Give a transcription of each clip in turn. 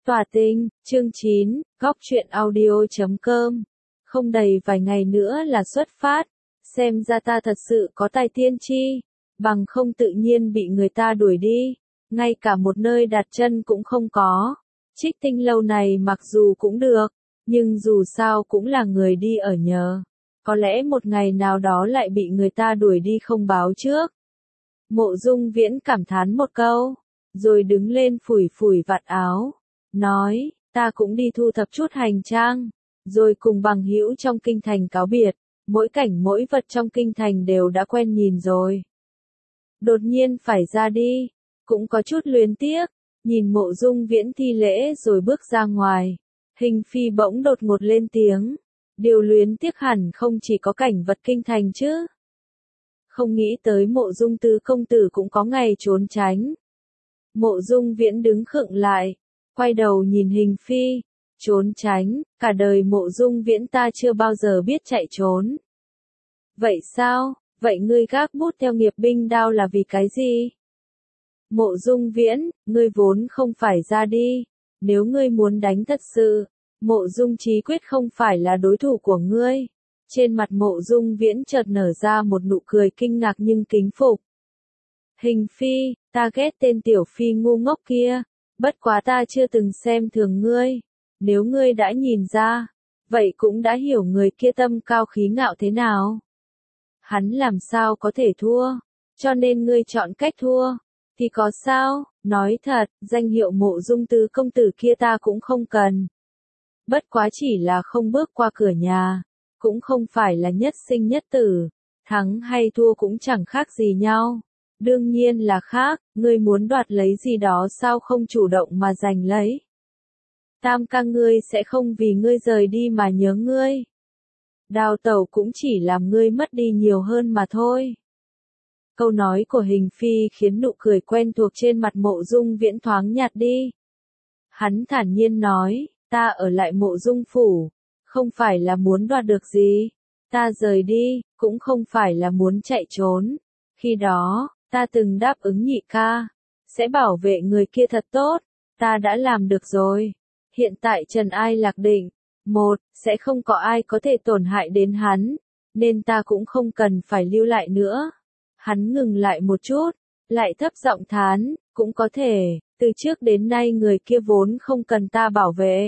Tỏa tình, chương 9, góc truyện audio.com. Không đầy vài ngày nữa là xuất phát, xem ra ta thật sự có tài tiên tri, bằng không tự nhiên bị người ta đuổi đi, ngay cả một nơi đặt chân cũng không có. Trích Tinh lâu này mặc dù cũng được, nhưng dù sao cũng là người đi ở nhờ, có lẽ một ngày nào đó lại bị người ta đuổi đi không báo trước. Mộ Dung Viễn cảm thán một câu, rồi đứng lên phủi phủi vạt áo, nói, ta cũng đi thu thập chút hành trang, rồi cùng bằng hữu trong kinh thành cáo biệt, mỗi cảnh mỗi vật trong kinh thành đều đã quen nhìn rồi. Đột nhiên phải ra đi, cũng có chút luyến tiếc, nhìn Mộ Dung Viễn thi lễ rồi bước ra ngoài, Hình Phi bỗng đột ngột lên tiếng, điều luyến tiếc hẳn không chỉ có cảnh vật kinh thành chứ. Không nghĩ tới Mộ Dung tứ công tử cũng có ngày trốn tránh. Mộ Dung Viễn đứng khựng lại, quay đầu nhìn Hình Phi, trốn tránh, cả đời Mộ Dung Viễn ta chưa bao giờ biết chạy trốn. Vậy sao, vậy ngươi gác bút theo nghiệp binh đao là vì cái gì? Mộ Dung Viễn, ngươi vốn không phải ra đi, nếu ngươi muốn đánh thật sự, Mộ Dung Chí quyết không phải là đối thủ của ngươi. Trên mặt Mộ Dung Viễn chợt nở ra một nụ cười kinh ngạc nhưng kính phục. Hình Phi, ta ghét tên tiểu phi ngu ngốc kia, bất quá ta chưa từng xem thường ngươi, nếu ngươi đã nhìn ra, vậy cũng đã hiểu người kia tâm cao khí ngạo thế nào. Hắn làm sao có thể thua, cho nên ngươi chọn cách thua, thì có sao, nói thật, danh hiệu Mộ Dung tứ công tử kia ta cũng không cần. Bất quá chỉ là không bước qua cửa nhà, cũng không phải là nhất sinh nhất tử, thắng hay thua cũng chẳng khác gì nhau. Đương nhiên là khác, ngươi muốn đoạt lấy gì đó sao không chủ động mà giành lấy. Tam ca ngươi sẽ không vì ngươi rời đi mà nhớ ngươi. Đào tẩu cũng chỉ làm ngươi mất đi nhiều hơn mà thôi. Câu nói của Hình Phi khiến nụ cười quen thuộc trên mặt Mộ Dung Viễn thoáng nhạt đi. Hắn thản nhiên nói, ta ở lại Mộ Dung phủ, không phải là muốn đoạt được gì. Ta rời đi, cũng không phải là muốn chạy trốn. Khi đó, ta từng đáp ứng nhị ca, sẽ bảo vệ người kia thật tốt, ta đã làm được rồi. Hiện tại trần ai lạc định, một, sẽ không có ai có thể tổn hại đến hắn, nên ta cũng không cần phải lưu lại nữa. Hắn ngừng lại một chút, lại thấp giọng thán, cũng có thể, từ trước đến nay người kia vốn không cần ta bảo vệ.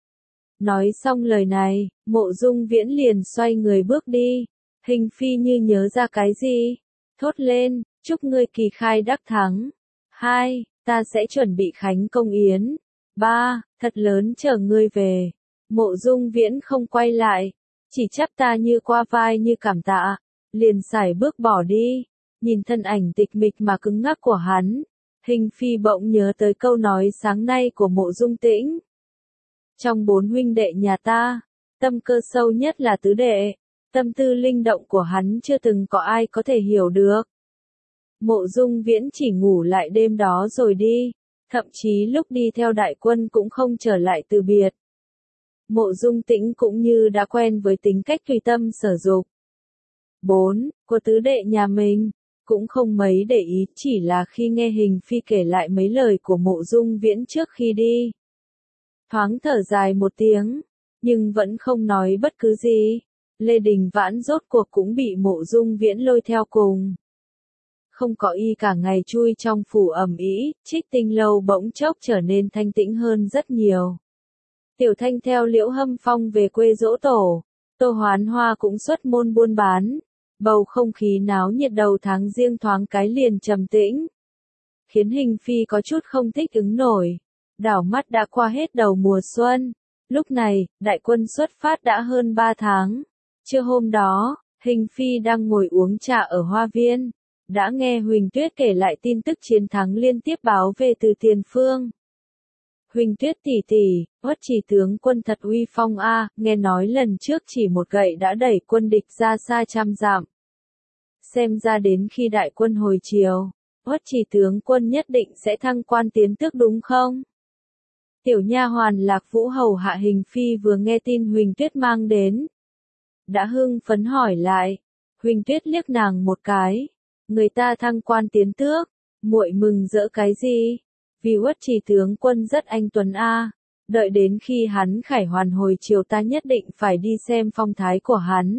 Nói xong lời này, Mộ Dung Viễn liền xoay người bước đi, Hình Phi như nhớ ra cái gì, thốt lên, chúc ngươi kỳ khai đắc thắng. 2. Ta sẽ chuẩn bị khánh công yến. 3. Thật lớn chờ ngươi về. Mộ Dung Viễn không quay lại, chỉ chắp ta như qua vai như cảm tạ, liền sải bước bỏ đi. Nhìn thân ảnh tịch mịch mà cứng ngắc của hắn, Hình Phi bỗng nhớ tới câu nói sáng nay của Mộ Dung Tĩnh. Trong 4 huynh đệ nhà ta, tâm cơ sâu nhất là tứ đệ, tâm tư linh động của hắn chưa từng có ai có thể hiểu được. Mộ Dung Viễn chỉ ngủ lại đêm đó rồi đi, thậm chí lúc đi theo đại quân cũng không trở lại từ biệt. Mộ Dung Tĩnh cũng như đã quen với tính cách tùy tâm sở dục. 4. Của tứ đệ nhà mình, cũng không mấy để ý, chỉ là khi nghe Hình Phi kể lại mấy lời của Mộ Dung Viễn trước khi đi. Thoáng thở dài một tiếng, nhưng vẫn không nói bất cứ gì. Lê Đình Vãn rốt cuộc cũng bị Mộ Dung Viễn lôi theo cùng. Không có y cả ngày chui trong phủ ẩm ĩ, Trích Tinh lâu bỗng chốc trở nên thanh tĩnh hơn rất nhiều. Tiểu Thanh theo Liễu Hâm Phong về quê giỗ tổ, Tô Hoán Hoa cũng xuất môn buôn bán, bầu không khí náo nhiệt đầu tháng riêng thoáng cái liền trầm tĩnh, khiến Hình Phi có chút không thích ứng nổi. Đảo mắt đã qua hết đầu mùa xuân, lúc này, đại quân xuất phát đã hơn 3 tháng. Trưa hôm đó, Hình Phi đang ngồi uống trà ở hoa viên, đã nghe Huỳnh Tuyết kể lại tin tức chiến thắng liên tiếp báo về từ tiền phương. Huỳnh Tuyết tỷ tỷ, Uất Trì tướng quân thật uy phong a, nghe nói lần trước chỉ một gậy đã đẩy quân địch ra xa trăm dặm. Xem ra đến khi đại quân hồi chiều, Uất Trì tướng quân nhất định sẽ thăng quan tiến tước đúng không? Tiểu nha hoàn Lạc Vũ hầu hạ Hình Phi vừa nghe tin Huỳnh Tuyết mang đến, đã hưng phấn hỏi lại. Huỳnh Tuyết liếc nàng một cái, người ta thăng quan tiến tước, muội mừng rỡ cái gì? Vì Uất Trì tướng quân rất anh tuấn a, Đợi đến khi hắn khải hoàn hồi chiều ta nhất định phải đi xem phong thái của hắn.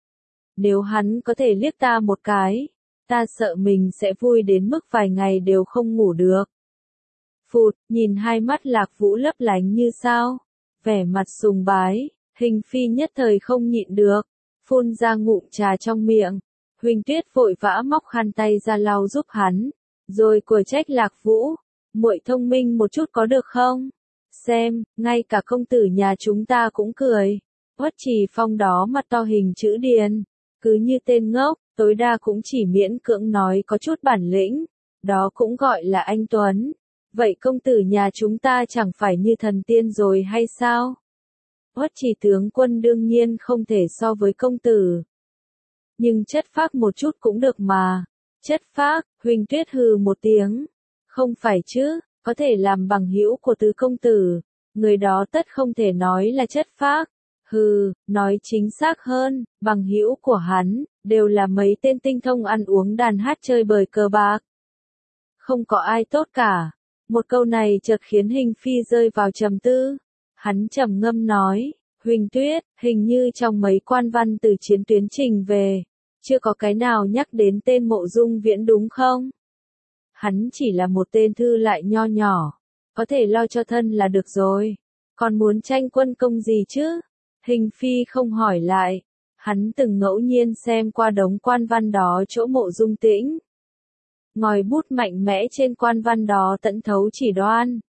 Nếu hắn có thể liếc ta một cái, ta sợ mình sẽ vui đến mức vài ngày đều không ngủ được. Phụt, nhìn hai mắt Lạc Vũ lấp lánh như sao, vẻ mặt sùng bái, Hình Phi nhất thời không nhịn được, phun ra ngụm trà trong miệng. Huỳnh Tuyết vội vã móc khăn tay ra lau giúp hắn, rồi của trách Lạc Vũ, muội thông minh một chút có được không? Xem, ngay cả công tử nhà chúng ta cũng cười. Uất Trì Phong đó mặt to hình chữ điền, cứ như tên ngốc, tối đa cũng chỉ miễn cưỡng nói có chút bản lĩnh, đó cũng gọi là anh Tuấn. Vậy công tử nhà chúng ta chẳng phải như thần tiên rồi hay sao? Uất Trì tướng quân đương nhiên không thể so với công tử. Nhưng chất phác một chút cũng được mà. Chất phác, Huỳnh Tuyết hừ một tiếng. Không phải chứ, có thể làm bằng hữu của tứ công tử, người đó tất không thể nói là chất phác. Hừ, nói chính xác hơn, bằng hữu của hắn, đều là mấy tên tinh thông ăn uống đàn hát chơi bời cờ bạc. Không có ai tốt cả. Một câu này chợt khiến Hình Phi rơi vào trầm tư. Hắn trầm ngâm nói, Huỳnh Tuyết, hình như trong mấy quan văn từ chiến tuyến trình về, chưa có cái nào nhắc đến tên Mộ Dung Viễn đúng không? Hắn chỉ là một tên thư lại nho nhỏ, có thể lo cho thân là được rồi, còn muốn tranh quân công gì chứ? Hình Phi không hỏi lại, hắn từng ngẫu nhiên xem qua đống quan văn đó chỗ Mộ Dung Tĩnh. Ngòi bút mạnh mẽ trên quan văn đó tận thấu chỉ đoan.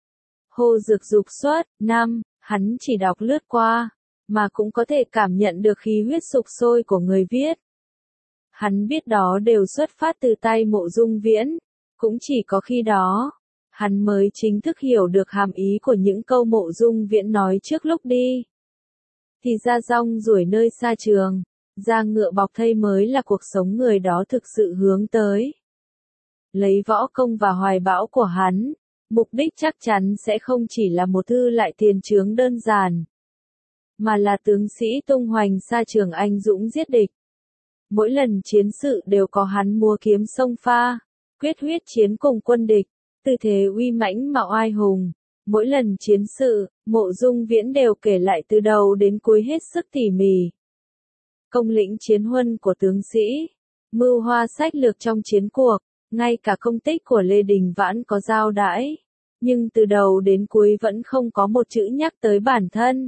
Hồ Dược Dục xuất, năm, hắn chỉ đọc lướt qua, mà cũng có thể cảm nhận được khí huyết sục sôi của người viết. Hắn biết đó đều xuất phát từ tay Mộ Dung Viễn, cũng chỉ có khi đó, hắn mới chính thức hiểu được hàm ý của những câu Mộ Dung Viễn nói trước lúc đi. Thì ra rong ruổi nơi xa trường, ra ngựa bọc thây mới là cuộc sống người đó thực sự hướng tới. Lấy võ công và hoài bão của hắn, mục đích chắc chắn sẽ không chỉ là một thư lại tiền chướng đơn giản, mà là tướng sĩ tung hoành xa trường anh dũng giết địch. Mỗi lần chiến sự đều có hắn múa kiếm sông pha, quyết huyết chiến cùng quân địch, tư thế uy mãnh mạo oai hùng. Mỗi lần chiến sự, Mộ Dung Viễn đều kể lại từ đầu đến cuối hết sức tỉ mỉ. Công lĩnh chiến huân của tướng sĩ, mưu hoa sách lược trong chiến cuộc, ngay cả công tích của Lê Đình Vãn có giao đãi, nhưng từ đầu đến cuối vẫn không có một chữ nhắc tới bản thân.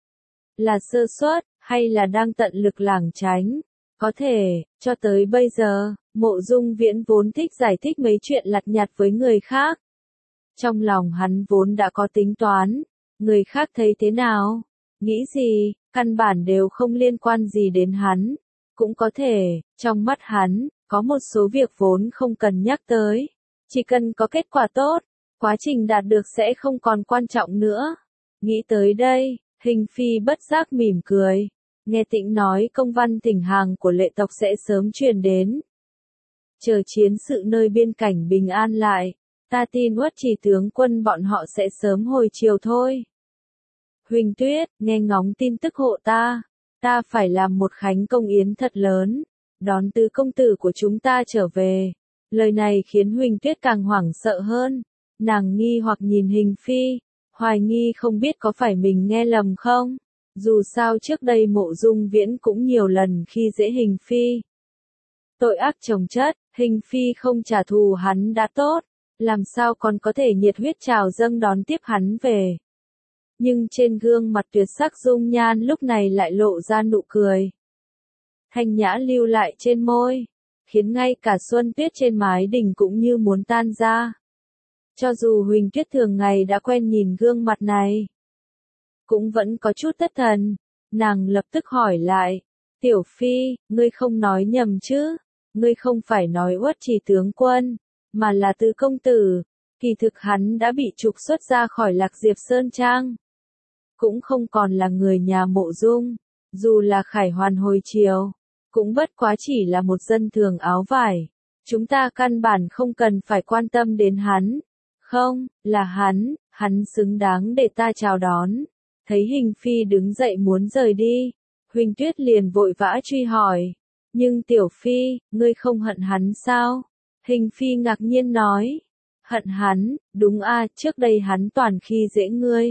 Là sơ suất, hay là đang tận lực lảng tránh? Có thể, cho tới bây giờ, Mộ Dung Viễn vốn thích giải thích mấy chuyện lặt nhặt với người khác. Trong lòng hắn vốn đã có tính toán, người khác thấy thế nào, nghĩ gì, căn bản đều không liên quan gì đến hắn. Cũng có thể, trong mắt hắn, có một số việc vốn không cần nhắc tới. Chỉ cần có kết quả tốt, quá trình đạt được sẽ không còn quan trọng nữa. Nghĩ tới đây, Hình Phi bất giác mỉm cười. Nghe Tĩnh nói công văn thỉnh hàng của lệ tộc sẽ sớm truyền đến. Chờ chiến sự nơi biên cảnh bình an lại, ta tin Uất Trì tướng quân bọn họ sẽ sớm hồi chiều thôi. Huỳnh Tuyết, nghe ngóng tin tức hộ ta phải làm một khánh công yến thật lớn, đón tứ công tử của chúng ta trở về. Lời này khiến Huỳnh Tuyết càng hoảng sợ hơn, nàng nghi hoặc nhìn Hình Phi, hoài nghi không biết có phải mình nghe lầm không. Dù sao trước đây Mộ Dung Viễn cũng nhiều lần khi dễ Hình Phi. Tội ác chồng chất, Hình Phi không trả thù hắn đã tốt, làm sao còn có thể nhiệt huyết trào dâng đón tiếp hắn về. Nhưng trên gương mặt tuyệt sắc dung nhan lúc này lại lộ ra nụ cười. Thanh nhã lưu lại trên môi, khiến ngay cả xuân tuyết trên mái đình cũng như muốn tan ra. Cho dù Huỳnh Tuyết thường ngày đã quen nhìn gương mặt này, cũng vẫn có chút thất thần, nàng lập tức hỏi lại, Tiểu Phi, ngươi không nói nhầm chứ, ngươi không phải nói Uất Trì tướng quân, mà là Tứ công tử. Kỳ thực hắn đã bị trục xuất ra khỏi Lạc Diệp Sơn Trang, cũng không còn là người nhà Mộ Dung, dù là khải hoàn hồi chiều, cũng bất quá chỉ là một dân thường áo vải. Chúng ta căn bản không cần phải quan tâm đến hắn. Không, là hắn xứng đáng để ta chào đón. Thấy Hình Phi đứng dậy muốn rời đi, Huỳnh Tuyết liền vội vã truy hỏi. Nhưng Tiểu Phi, ngươi không hận hắn sao? Hình Phi ngạc nhiên nói. Hận hắn, đúng a, trước đây hắn toàn khi dễ ngươi,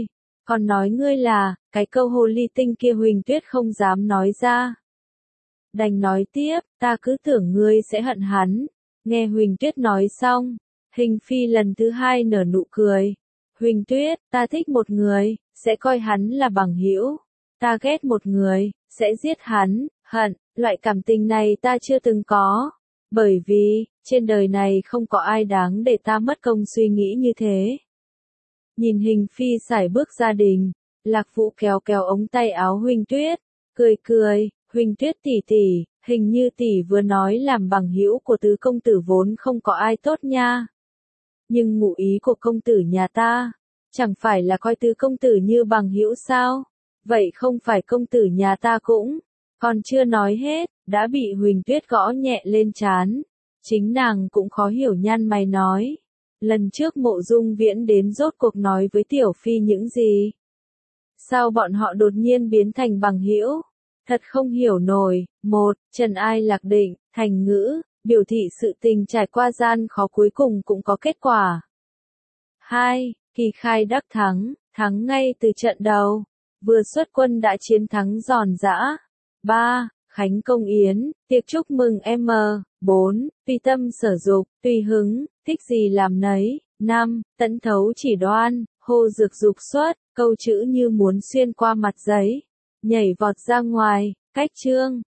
Còn nói ngươi là, cái câu hồ ly tinh kia Huỳnh Tuyết không dám nói ra. Đành nói tiếp, ta cứ tưởng ngươi sẽ hận hắn. Nghe Huỳnh Tuyết nói xong, Hình Phi lần thứ hai nở nụ cười. Huỳnh Tuyết, ta thích một người, sẽ coi hắn là bằng hữu. Ta ghét một người, sẽ giết hắn, hận, loại cảm tình này ta chưa từng có. Bởi vì, trên đời này không có ai đáng để ta mất công suy nghĩ như thế. Nhìn Hình Phi sải bước gia đình, Lạc Vũ kéo kéo ống tay áo Huỳnh Tuyết, cười cười, Huỳnh Tuyết tỷ tỷ, hình như tỷ vừa nói làm bằng hữu của tứ công tử vốn không có ai tốt nha. Nhưng ngụ ý của công tử nhà ta, chẳng phải là coi tứ công tử như bằng hữu sao? Vậy không phải công tử nhà ta cũng, còn chưa nói hết, đã bị Huỳnh Tuyết gõ nhẹ lên trán. Chính nàng cũng khó hiểu nhăn mày nói. Lần trước Mộ Dung Viễn đến rốt cuộc nói với Tiểu Phi những gì? Sao bọn họ đột nhiên biến thành bằng hữu? Thật không hiểu nổi. Một, Trần Ai Lạc Định, thành ngữ, biểu thị sự tình trải qua gian khó cuối cùng cũng có kết quả. 2. Kỳ khai đắc thắng, thắng ngay từ trận đầu. Vừa xuất quân đã chiến thắng giòn giã. 3. Khánh công yến, tiệc chúc mừng M. 4. Tùy tâm sở dục, tùy hứng, thích gì làm nấy. 5. Tẫn thấu chỉ đoan, hô dược dục xuất, câu chữ như muốn xuyên qua mặt giấy. Nhảy vọt ra ngoài, cách chương.